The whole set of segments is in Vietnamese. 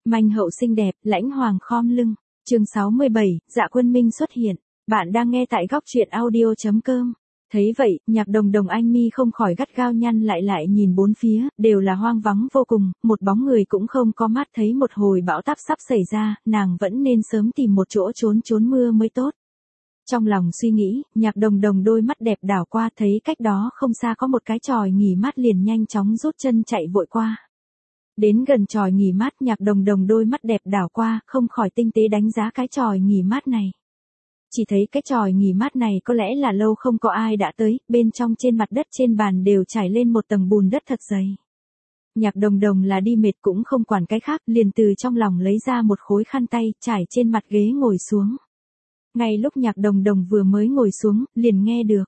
Manh hậu xinh đẹp, lãnh hoàng khom lưng. Chương 67, Dạ Quân Minh xuất hiện. Bạn đang nghe tại góc truyện audio.com. Thấy vậy, Nhạc Đồng Đồng anh mi không khỏi gắt gao nhăn lại nhìn bốn phía, đều là hoang vắng vô cùng, một bóng người cũng không có. Mắt thấy một hồi bão táp sắp xảy ra, nàng vẫn nên sớm tìm một chỗ trốn mưa mới tốt. Trong lòng suy nghĩ, Nhạc Đồng Đồng đôi mắt đẹp đảo qua, thấy cách đó không xa có một cái chòi nghỉ mát, liền nhanh chóng rút chân chạy vội qua. Đến gần chòi nghỉ mát, Nhạc Đồng Đồng đôi mắt đẹp đảo qua, không khỏi tinh tế đánh giá cái chòi nghỉ mát này. Chỉ thấy cái chòi nghỉ mát này có lẽ là lâu không có ai đã tới, bên trong trên mặt đất trên bàn đều trải lên một tầng bùn đất thật dày. Nhạc Đồng Đồng là đi mệt cũng không quản cái khác, liền từ trong lòng lấy ra một khối khăn tay, trải trên mặt ghế ngồi xuống. Ngay lúc Nhạc Đồng Đồng vừa mới ngồi xuống, liền nghe được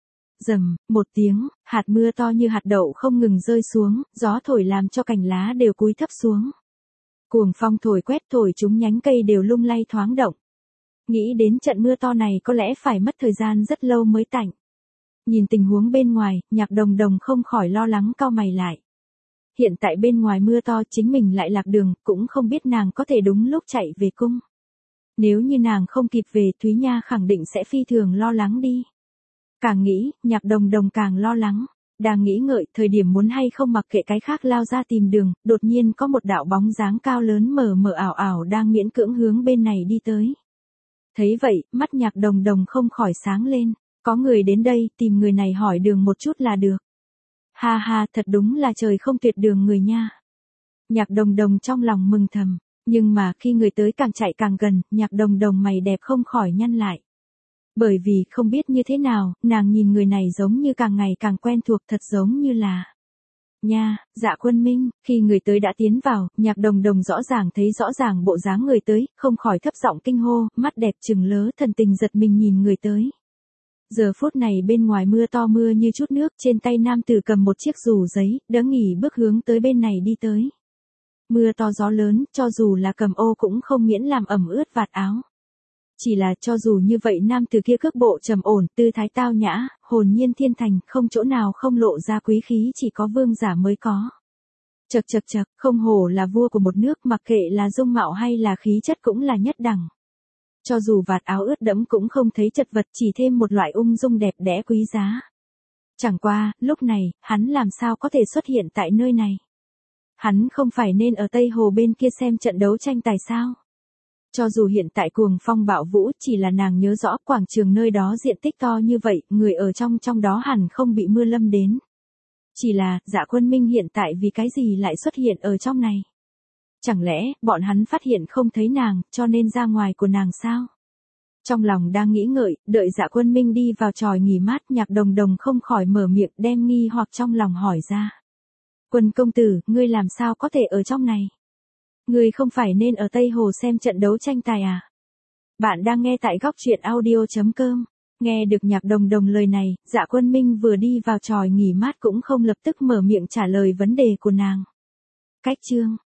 rầm một tiếng, hạt mưa to như hạt đậu không ngừng rơi xuống, gió thổi làm cho cành lá đều cúi thấp xuống. Cuồng phong thổi quét, thổi chúng nhánh cây đều lung lay thoáng động. Nghĩ đến trận mưa to này có lẽ phải mất thời gian rất lâu mới tạnh. Nhìn tình huống bên ngoài, Nhạc Đồng Đồng không khỏi lo lắng cau mày lại. Hiện tại bên ngoài mưa to, chính mình lại lạc đường, cũng không biết nàng có thể đúng lúc chạy về cung. Nếu như nàng không kịp về, Thúy Nha khẳng định sẽ phi thường lo lắng đi. Càng nghĩ, Nhạc Đồng Đồng càng lo lắng. Đang nghĩ ngợi, thời điểm muốn hay không mặc kệ cái khác lao ra tìm đường, đột nhiên có một đạo bóng dáng cao lớn mờ ảo đang miễn cưỡng hướng bên này đi tới. Thấy vậy, mắt Nhạc Đồng Đồng không khỏi sáng lên. Có người đến đây, tìm người này hỏi đường một chút là được. Ha ha, thật đúng là trời không tuyệt đường người nha. Nhạc Đồng Đồng trong lòng mừng thầm. Nhưng mà khi người tới càng chạy càng gần, Nhạc Đồng Đồng mày đẹp không khỏi nhăn lại. Bởi vì không biết như thế nào, nàng nhìn người này giống như càng ngày càng quen thuộc, thật giống như là nha, Dạ Quân Minh. Khi người tới đã tiến vào, Nhạc Đồng Đồng rõ ràng thấy rõ ràng bộ dáng người tới, không khỏi thấp giọng kinh hô, mắt đẹp trừng lớ, thần tình giật mình nhìn người tới. Giờ phút này bên ngoài mưa to mưa như chút nước, trên tay nam tử cầm một chiếc dù giấy, đỡ nghỉ bước hướng tới bên này đi tới. Mưa to gió lớn, cho dù là cầm ô cũng không miễn làm ẩm ướt vạt áo. Chỉ là cho dù như vậy nam tử kia cước bộ trầm ổn, tư thái tao nhã, hồn nhiên thiên thành, không chỗ nào không lộ ra quý khí, chỉ có vương giả mới có. Chậc, không hổ là vua của một nước, mặc kệ là dung mạo hay là khí chất cũng là nhất đẳng. Cho dù vạt áo ướt đẫm cũng không thấy chật vật, chỉ thêm một loại ung dung đẹp đẽ quý giá. Chẳng qua, lúc này, hắn làm sao có thể xuất hiện tại nơi này? Hắn không phải nên ở Tây Hồ bên kia xem trận đấu tranh tài sao? Cho dù hiện tại cuồng phong bạo vũ, chỉ là nàng nhớ rõ quảng trường nơi đó diện tích to như vậy, người ở trong đó hẳn không bị mưa lâm đến. Chỉ là, Dạ Quân Minh hiện tại vì cái gì lại xuất hiện ở trong này? Chẳng lẽ, bọn hắn phát hiện không thấy nàng, cho nên ra ngoài của nàng sao? Trong lòng đang nghĩ ngợi, đợi Dạ Quân Minh đi vào chòi nghỉ mát, Nhạc Đồng Đồng không khỏi mở miệng đem nghi hoặc trong lòng hỏi ra. Quân công tử, ngươi làm sao có thể ở trong này? Ngươi không phải nên ở Tây Hồ xem trận đấu tranh tài à? Bạn đang nghe tại góc truyện audio.com. Nghe được Nhạc Đồng Đồng lời này, Dạ Quân Minh vừa đi vào chòi nghỉ mát cũng không lập tức mở miệng trả lời vấn đề của nàng. Cách chương